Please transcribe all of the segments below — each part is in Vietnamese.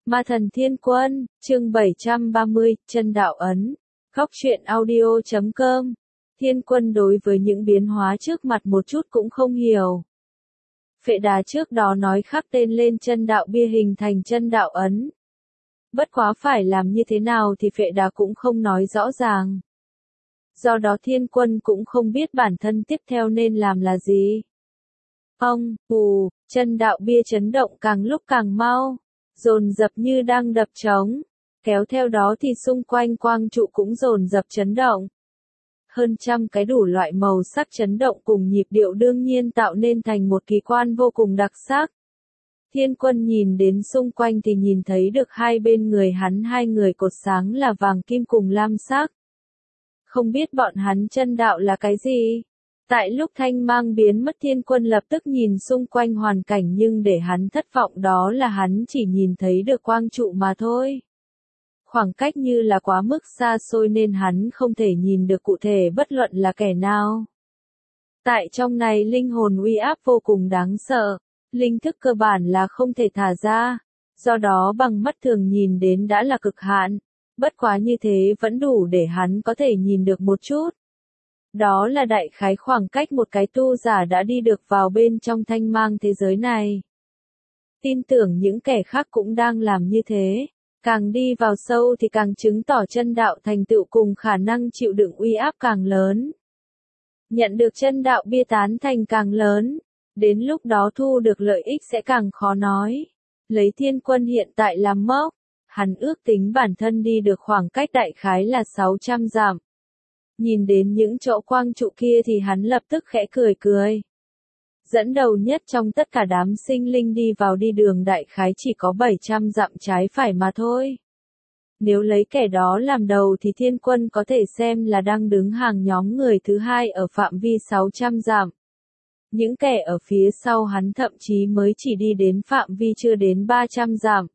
Ma thần thiên quân, chương 730, chân đạo ấn. Góc truyện audio.com. Thiên quân đối với những biến hóa trước mặt một chút cũng không hiểu. Phệ Đà trước đó nói khắc tên lên chân đạo bia hình thành chân đạo ấn. Bất quá phải làm như thế nào thì Phệ Đà cũng không nói rõ ràng. Do đó thiên quân cũng không biết bản thân tiếp theo nên làm là gì. Chân đạo bia chấn động càng lúc càng mau, dồn dập như đang đập trống, kéo theo đó thì xung quanh quang trụ cũng dồn dập chấn động. Hơn trăm cái đủ loại màu sắc chấn động cùng nhịp điệu đương nhiên tạo nên thành một kỳ quan vô cùng đặc sắc. Thiên quân nhìn đến xung quanh thì nhìn thấy được hai bên người hắn hai người cột sáng là vàng kim cùng lam sắc. Không biết bọn hắn chân đạo là cái gì? Tại lúc thanh mang biến mất thiên quân lập tức nhìn xung quanh hoàn cảnh nhưng để hắn thất vọng đó là hắn chỉ nhìn thấy được quang trụ mà thôi. Khoảng cách như là quá mức xa xôi nên hắn không thể nhìn được cụ thể bất luận là kẻ nào. Tại trong này linh hồn uy áp vô cùng đáng sợ, linh thức cơ bản là không thể thả ra, do đó bằng mắt thường nhìn đến đã là cực hạn, bất quá như thế vẫn đủ để hắn có thể nhìn được một chút. Đó là đại khái khoảng cách một cái tu giả đã đi được vào bên trong thanh mang thế giới này. Tin tưởng những kẻ khác cũng đang làm như thế, càng đi vào sâu thì càng chứng tỏ chân đạo thành tựu cùng khả năng chịu đựng uy áp càng lớn. Nhận được chân đạo bia tán thành càng lớn, đến lúc đó thu được lợi ích sẽ càng khó nói. Lấy thiên quân hiện tại làm mốc, hắn ước tính bản thân đi được khoảng cách đại khái là 600 dặm. Nhìn đến những chỗ quang trụ kia thì hắn lập tức khẽ cười cười. Dẫn đầu nhất trong tất cả đám sinh linh đi vào đi đường đại khái chỉ có 700 dặm trái phải mà thôi. Nếu lấy kẻ đó làm đầu thì thiên quân có thể xem là đang đứng hàng nhóm người thứ hai ở phạm vi 600 dặm. Những kẻ ở phía sau hắn thậm chí mới chỉ đi đến phạm vi chưa đến 300 dặm.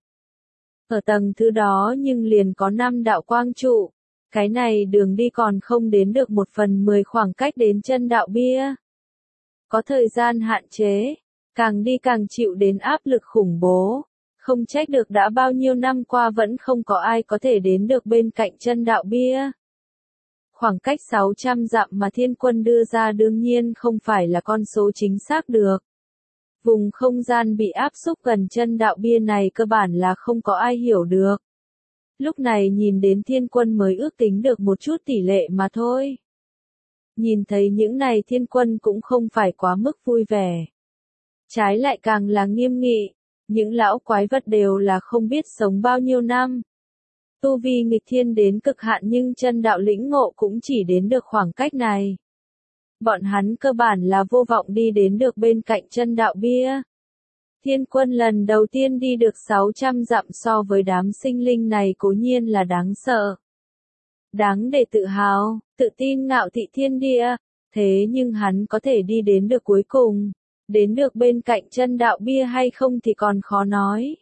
Ở tầng thứ đó nhưng liền có 5 đạo quang trụ. Cái này đường đi còn không đến được 1/10 khoảng cách đến chân đạo bia. Có thời gian hạn chế, càng đi càng chịu đến áp lực khủng bố. Không trách được đã bao nhiêu năm qua vẫn không có ai có thể đến được bên cạnh chân đạo bia. Khoảng cách 600 dặm mà thiên quân đưa ra đương nhiên không phải là con số chính xác được. Vùng không gian bị áp xúc gần chân đạo bia này cơ bản là không có ai hiểu được. Lúc này nhìn đến thiên quân mới ước tính được một chút tỷ lệ mà thôi. Nhìn thấy những này thiên quân cũng không phải quá mức vui vẻ. Trái lại càng là nghiêm nghị, những lão quái vật đều là không biết sống bao nhiêu năm. Tu vi nghịch thiên đến cực hạn nhưng chân đạo lĩnh ngộ cũng chỉ đến được khoảng cách này. Bọn hắn cơ bản là vô vọng đi đến được bên cạnh chân đạo bia. Thiên quân lần đầu tiên đi được 600 dặm so với đám sinh linh này cố nhiên là đáng sợ. Đáng để tự hào, tự tin ngạo thị thiên địa, thế nhưng hắn có thể đi đến được cuối cùng, đến được bên cạnh chân đạo bia hay không thì còn khó nói.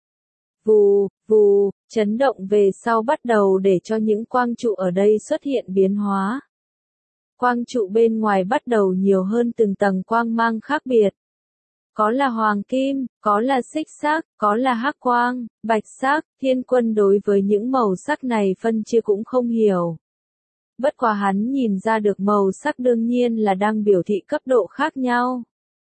Vù, chấn động về sau bắt đầu để cho những quang trụ ở đây xuất hiện biến hóa. Quang trụ bên ngoài bắt đầu nhiều hơn từng tầng quang mang khác biệt. Có là hoàng kim, có là xích sắc, có là hắc quang, bạch sắc, thiên quân đối với những màu sắc này phân chia cũng không hiểu. Bất quá hắn nhìn ra được màu sắc đương nhiên là đang biểu thị cấp độ khác nhau.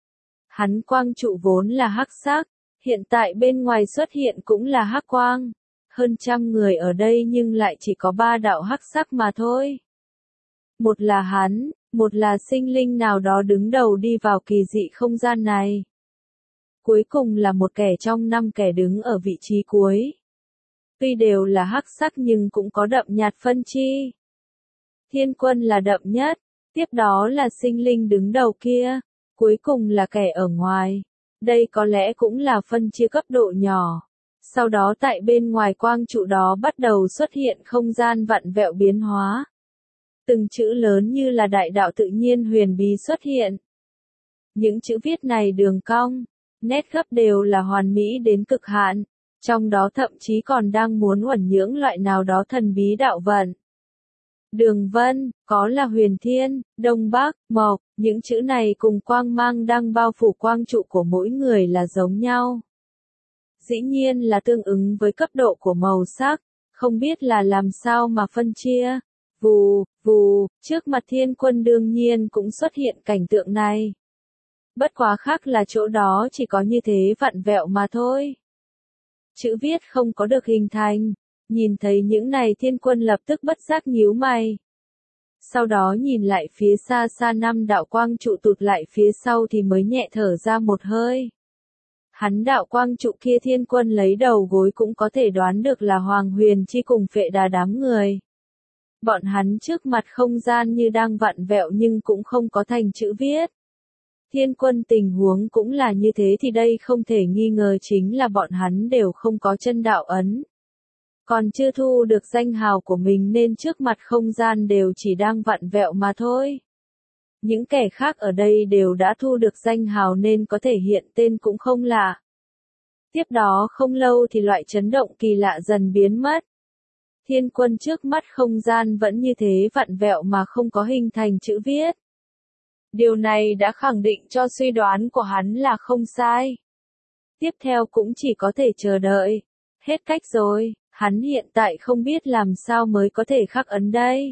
Hắn quang trụ vốn là hắc sắc, hiện tại bên ngoài xuất hiện cũng là hắc quang. Hơn trăm người ở đây nhưng lại chỉ có 3 đạo hắc sắc mà thôi. Một là hắn, một là sinh linh nào đó đứng đầu đi vào kỳ dị không gian này. Cuối cùng là một kẻ trong 5 kẻ đứng ở vị trí cuối. Tuy đều là hắc sắc nhưng cũng có đậm nhạt phân chi. Thiên quân là đậm nhất, tiếp đó là sinh linh đứng đầu kia, cuối cùng là kẻ ở ngoài. Đây có lẽ cũng là phân chia cấp độ nhỏ. Sau đó tại bên ngoài quang trụ đó bắt đầu xuất hiện không gian vặn vẹo biến hóa. Từng chữ lớn như là đại đạo tự nhiên huyền bí xuất hiện. Những chữ viết này đường cong, nét gấp đều là hoàn mỹ đến cực hạn, trong đó thậm chí còn đang muốn uẩn nhưỡng loại nào đó thần bí đạo vận. Đường vân, có là huyền thiên, đông bắc, mộc, những chữ này cùng quang mang đang bao phủ quang trụ của mỗi người là giống nhau. Dĩ nhiên là tương ứng với cấp độ của màu sắc, không biết là làm sao mà phân chia. Vù, vù, trước mặt Thiên Quân đương nhiên cũng xuất hiện cảnh tượng này. Bất quá khác là chỗ đó chỉ có như thế vặn vẹo mà thôi. Chữ viết không có được hình thành. Nhìn thấy những này Thiên Quân lập tức bất giác nhíu mày. Sau đó nhìn lại phía xa xa 5 đạo quang trụ tụt lại phía sau thì mới nhẹ thở ra một hơi. Hắn đạo quang trụ kia Thiên Quân lấy đầu gối cũng có thể đoán được là Hoàng Huyền Chi cùng Phệ Đà đám người. Bọn hắn trước mặt không gian như đang vặn vẹo nhưng cũng không có thành chữ viết. Thiên Quân tình huống cũng là như thế thì đây không thể nghi ngờ chính là bọn hắn đều không có chân đạo ấn. Còn chưa thu được danh hào của mình nên trước mặt không gian đều chỉ đang vặn vẹo mà thôi. Những kẻ khác ở đây đều đã thu được danh hào nên có thể hiện tên cũng không lạ. Tiếp đó không lâu thì loại chấn động kỳ lạ dần biến mất. Thiên Quân trước mắt không gian vẫn như thế vặn vẹo mà không có hình thành chữ viết. Điều này đã khẳng định cho suy đoán của hắn là không sai. Tiếp theo cũng chỉ có thể chờ đợi. Hết cách rồi, hắn hiện tại không biết làm sao mới có thể khắc ấn đây.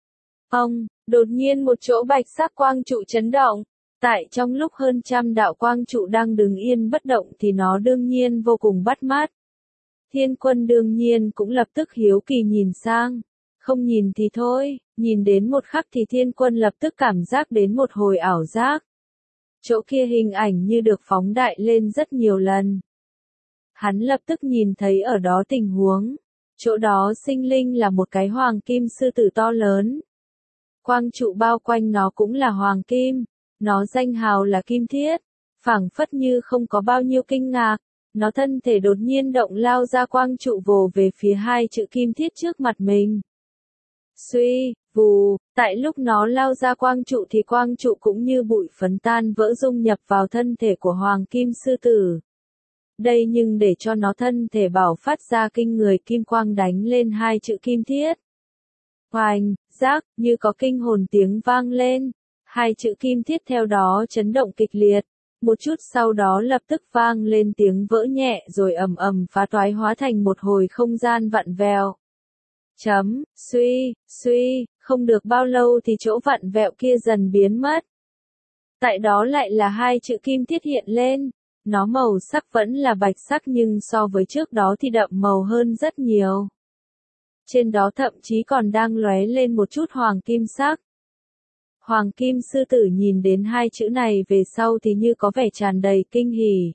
Đột nhiên một chỗ bạch sắc quang trụ chấn động. Tại trong lúc hơn trăm đạo quang trụ đang đứng yên bất động thì nó đương nhiên vô cùng bắt mắt. Thiên Quân đương nhiên cũng lập tức hiếu kỳ nhìn sang. Không nhìn thì thôi, nhìn đến một khắc thì Thiên Quân lập tức cảm giác đến một hồi ảo giác. Chỗ kia hình ảnh như được phóng đại lên rất nhiều lần. Hắn lập tức nhìn thấy ở đó tình huống. Chỗ đó sinh linh là một cái hoàng kim sư tử to lớn. Quang trụ bao quanh nó cũng là hoàng kim. Nó danh hào là Kim Thiết. Phảng phất như không có bao nhiêu kinh ngạc. Nó thân thể đột nhiên động lao ra quang trụ vồ về phía hai chữ Kim Thiết trước mặt mình. Suy, vù, tại lúc nó lao ra quang trụ thì quang trụ cũng như bụi phấn tan vỡ dung nhập vào thân thể của Hoàng Kim Sư Tử. Đây nhưng để cho nó thân thể bảo phát ra kinh người kim quang đánh lên hai chữ Kim Thiết. Oanh, rác, như có kinh hồn tiếng vang lên. Hai chữ Kim Thiết theo đó chấn động kịch liệt. Một chút sau đó lập tức vang lên tiếng vỡ nhẹ rồi ầm ầm phá toái hóa thành một hồi không gian vặn vẹo. Suy, không được bao lâu thì chỗ vặn vẹo kia dần biến mất. Tại đó lại là hai chữ Kim Thiết hiện lên. Nó màu sắc vẫn là bạch sắc nhưng so với trước đó thì đậm màu hơn rất nhiều. Trên đó thậm chí còn đang lóe lên một chút hoàng kim sắc. Hoàng Kim Sư Tử nhìn đến hai chữ này về sau thì như có vẻ tràn đầy kinh hỉ.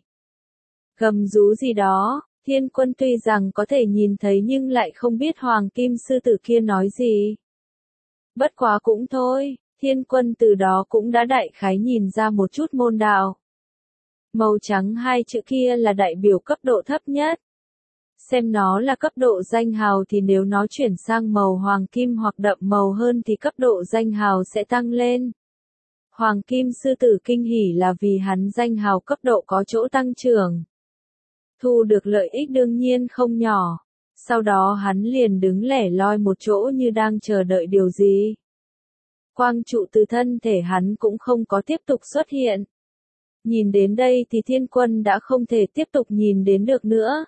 Gầm rú gì đó, Thiên Quân tuy rằng có thể nhìn thấy nhưng lại không biết Hoàng Kim Sư Tử kia nói gì. Bất quá cũng thôi, Thiên Quân từ đó cũng đã đại khái nhìn ra một chút môn đạo. Màu trắng hai chữ kia là đại biểu cấp độ thấp nhất. Xem nó là cấp độ danh hào thì nếu nó chuyển sang màu hoàng kim hoặc đậm màu hơn thì cấp độ danh hào sẽ tăng lên. Hoàng Kim Sư Tử kinh hỉ là vì hắn danh hào cấp độ có chỗ tăng trưởng. Thu được lợi ích đương nhiên không nhỏ. Sau đó hắn liền đứng lẻ loi một chỗ như đang chờ đợi điều gì. Quang trụ từ thân thể hắn cũng không có tiếp tục xuất hiện. Nhìn đến đây thì Thiên Quân đã không thể tiếp tục nhìn đến được nữa.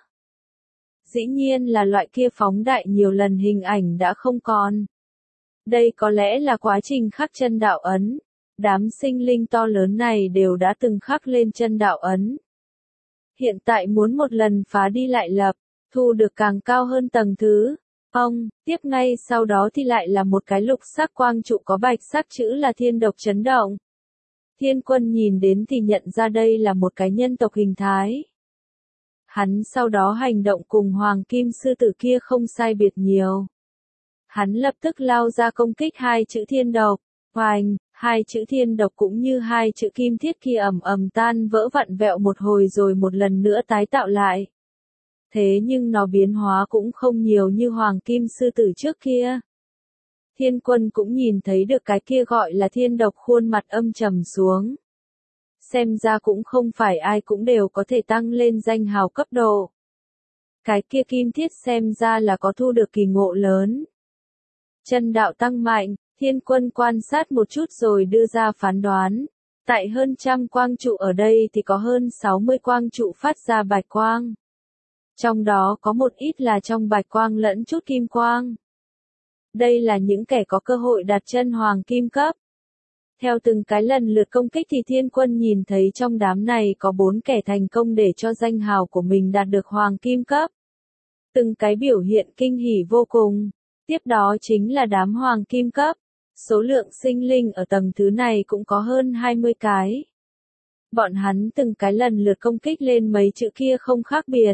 Dĩ nhiên là loại kia phóng đại nhiều lần hình ảnh đã không còn. Đây có lẽ là quá trình khắc chân đạo ấn. Đám sinh linh to lớn này đều đã từng khắc lên chân đạo ấn. Hiện tại muốn một lần phá đi lại lập, thu được càng cao hơn tầng thứ. Tiếp ngay sau đó thì lại là một cái lục sắc quang trụ có bạch sắc chữ là Thiên Độc chấn động. Thiên Quân nhìn đến thì nhận ra đây là một cái nhân tộc hình thái. Hắn sau đó hành động cùng Hoàng Kim Sư Tử kia không sai biệt nhiều. Hắn lập tức lao ra công kích hai chữ Thiên Độc. Oanh, hai chữ Thiên Độc cũng như hai chữ Kim Thiết kia ầm ầm tan vỡ vặn vẹo một hồi rồi một lần nữa tái tạo lại. Thế nhưng nó biến hóa cũng không nhiều như Hoàng Kim Sư Tử trước kia. Thiên Quân cũng nhìn thấy được cái kia gọi là Thiên Độc khuôn mặt âm trầm xuống. Xem ra cũng không phải ai cũng đều có thể tăng lên danh hào cấp độ. Cái kia Kim Thiết xem ra là có thu được kỳ ngộ lớn. Chân đạo tăng mạnh, Thiên Quân quan sát một chút rồi đưa ra phán đoán. Tại hơn trăm quang trụ ở đây thì có hơn 60 quang trụ phát ra bạch quang. Trong đó có một ít là trong bạch quang lẫn chút kim quang. Đây là những kẻ có cơ hội đặt chân hoàng kim cấp. Theo từng cái lần lượt công kích thì thiên quân nhìn thấy trong đám này có 4 kẻ thành công để cho danh hào của mình đạt được hoàng kim cấp. Từng cái biểu hiện kinh hỉ vô cùng. Tiếp đó chính là đám hoàng kim cấp. Số lượng sinh linh ở tầng thứ này cũng có hơn 20 cái. Bọn hắn từng cái lần lượt công kích lên mấy chữ kia không khác biệt.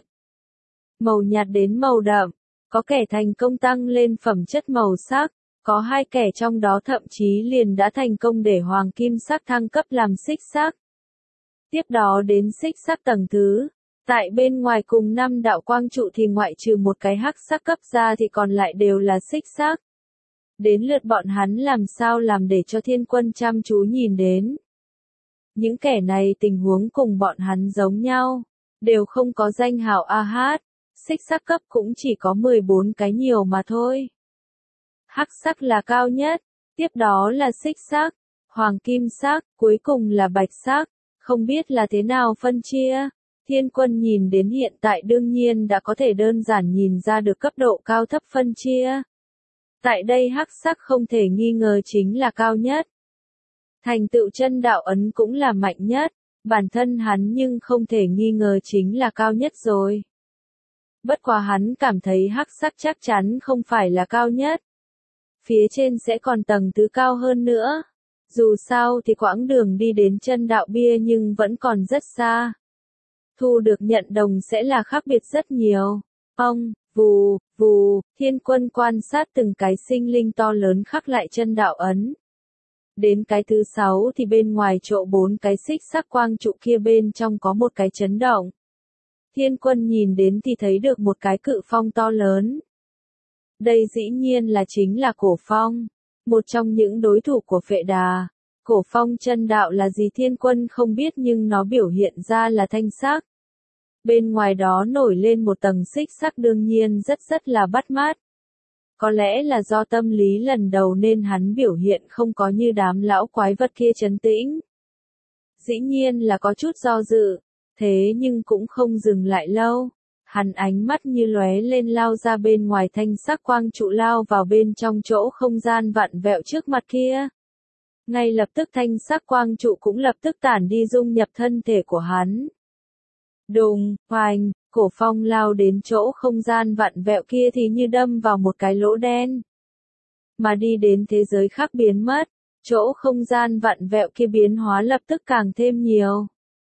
Màu nhạt đến màu đậm, có kẻ thành công tăng lên phẩm chất màu sắc, có 2 kẻ trong đó thậm chí liền đã thành công để hoàng kim sắc thăng cấp làm xích sắc. Tiếp đó đến xích sắc tầng thứ. Tại bên ngoài cùng 5 đạo quang trụ thì ngoại trừ một cái hắc sắc cấp ra thì còn lại đều là xích sắc. Đến lượt bọn hắn làm sao làm để cho thiên quân chăm chú nhìn đến. Những kẻ này tình huống cùng bọn hắn giống nhau, đều không có danh hào AH, xích sắc cấp cũng chỉ có 14 cái nhiều mà thôi. Hắc sắc là cao nhất, tiếp đó là xích sắc, hoàng kim sắc, cuối cùng là bạch sắc, không biết là thế nào phân chia. Thiên quân nhìn đến hiện tại đương nhiên đã có thể đơn giản nhìn ra được cấp độ cao thấp phân chia. Tại đây hắc sắc không thể nghi ngờ chính là cao nhất. Thành tựu chân đạo ấn cũng là mạnh nhất, bản thân hắn nhưng không thể nghi ngờ chính là cao nhất rồi. Bất quá hắn cảm thấy hắc sắc chắc chắn không phải là cao nhất. Phía trên sẽ còn tầng thứ cao hơn nữa. Dù sao thì quãng đường đi đến chân đạo bia nhưng vẫn còn rất xa. Thu được nhận đồng sẽ là khác biệt rất nhiều. Vù, vù, thiên quân quan sát từng cái sinh linh to lớn khắc lại chân đạo ấn. Đến cái thứ 6 thì bên ngoài chỗ 4 cái xích sắc quang trụ kia bên trong có một cái chấn động. Thiên quân nhìn đến thì thấy được một cái cự phong to lớn. Đây dĩ nhiên là chính là cổ phong, một trong những đối thủ của Phệ Đà. Cổ phong chân đạo là gì thiên quân không biết nhưng nó biểu hiện ra là thanh sắc. Bên ngoài đó nổi lên một tầng xích sắc đương nhiên rất là bắt mắt. Có lẽ là do tâm lý lần đầu nên hắn biểu hiện không có như đám lão quái vật kia trấn tĩnh. Dĩ nhiên là có chút do dự, thế nhưng cũng không dừng lại lâu. Hắn ánh mắt như lóe lên lao ra bên ngoài thanh sắc quang trụ lao vào bên trong chỗ không gian vặn vẹo trước mặt kia. Ngay lập tức thanh sắc quang trụ cũng lập tức tản đi dung nhập thân thể của hắn. Đùng, hoành, cổ phong lao đến chỗ không gian vặn vẹo kia thì như đâm vào một cái lỗ đen. Mà đi đến thế giới khác biến mất, chỗ không gian vặn vẹo kia biến hóa lập tức càng thêm nhiều.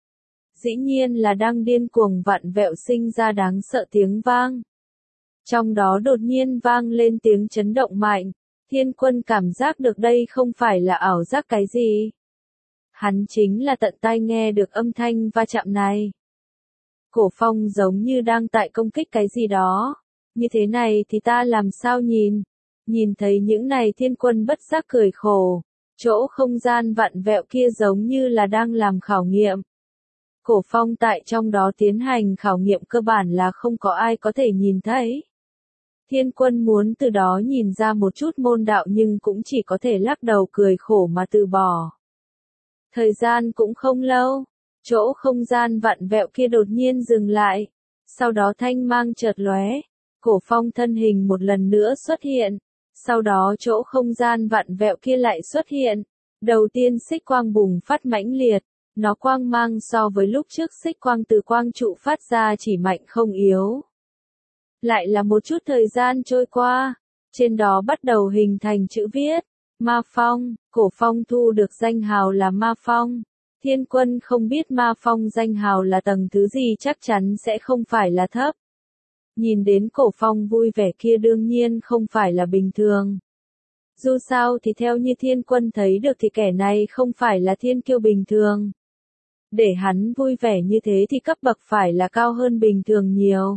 Dĩ nhiên là đang điên cuồng vặn vẹo sinh ra đáng sợ tiếng vang. Trong đó đột nhiên vang lên tiếng chấn động mạnh, thiên quân cảm giác được đây không phải là ảo giác cái gì. Hắn chính là tận tai nghe được âm thanh va chạm này. Cổ phong giống như đang tại công kích cái gì đó. Như thế này thì ta làm sao nhìn? Nhìn thấy những này thiên quân bất giác cười khổ. Chỗ không gian vặn vẹo kia giống như là đang làm khảo nghiệm. Cổ phong tại trong đó tiến hành khảo nghiệm cơ bản là không có ai có thể nhìn thấy. Thiên quân muốn từ đó nhìn ra một chút môn đạo nhưng cũng chỉ có thể lắc đầu cười khổ mà từ bỏ. Thời gian cũng không lâu. Chỗ không gian vặn vẹo kia đột nhiên dừng lại. Sau đó thanh mang chợt lóe. Cổ phong thân hình một lần nữa xuất hiện. Sau đó chỗ không gian vặn vẹo kia lại xuất hiện. Đầu tiên xích quang bùng phát mãnh liệt. Nó quang mang so với lúc trước xích quang từ quang trụ phát ra chỉ mạnh không yếu. Lại là một chút thời gian trôi qua. Trên đó bắt đầu hình thành chữ viết. Ma Phong. Cổ phong thu được danh hào là Ma Phong. Thiên quân không biết Ma Phong danh hào là tầng thứ gì chắc chắn sẽ không phải là thấp. Nhìn đến cổ phong vui vẻ kia đương nhiên không phải là bình thường. Dù sao thì theo như thiên quân thấy được thì kẻ này không phải là thiên kiêu bình thường. Để hắn vui vẻ như thế thì cấp bậc phải là cao hơn bình thường nhiều.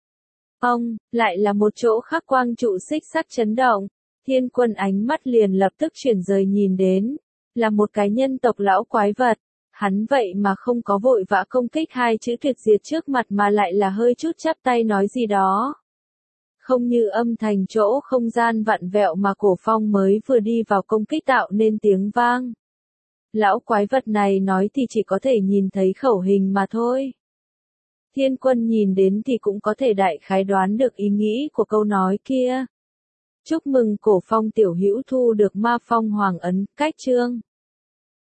Lại là một chỗ khác quang trụ xích sắc chấn động. Thiên quân ánh mắt liền lập tức chuyển rời nhìn đến. Là một cái nhân tộc lão quái vật. Hắn vậy mà không có vội vã công kích 2 chữ tuyệt diệt trước mặt mà lại là hơi chút chắp tay nói gì đó. Không như âm thanh chỗ không gian vặn vẹo mà cổ phong mới vừa đi vào công kích tạo nên tiếng vang. Lão quái vật này nói thì chỉ có thể nhìn thấy khẩu hình mà thôi. Thiên Quân nhìn đến thì cũng có thể đại khái đoán được ý nghĩ của câu nói kia. Chúc mừng Cổ Phong tiểu hữu thu được Ma Phong Hoàng ấn, cách chương.